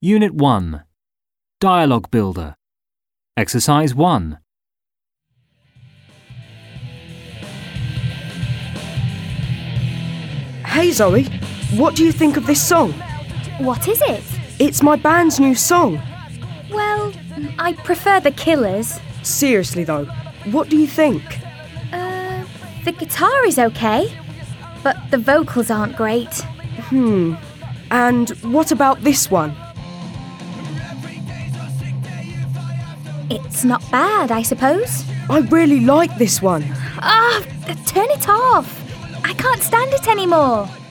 Unit 1. Dialogue Builder. Exercise 1. Hey Zoe, what do you think of this song? What is it? It's my band's new song. Well, I prefer The Killers. Seriously though, what do you think? The guitar is okay, but the vocals aren't great. And what about this one? It's not bad, I suppose. I really like this one. Turn it off. I can't stand it anymore.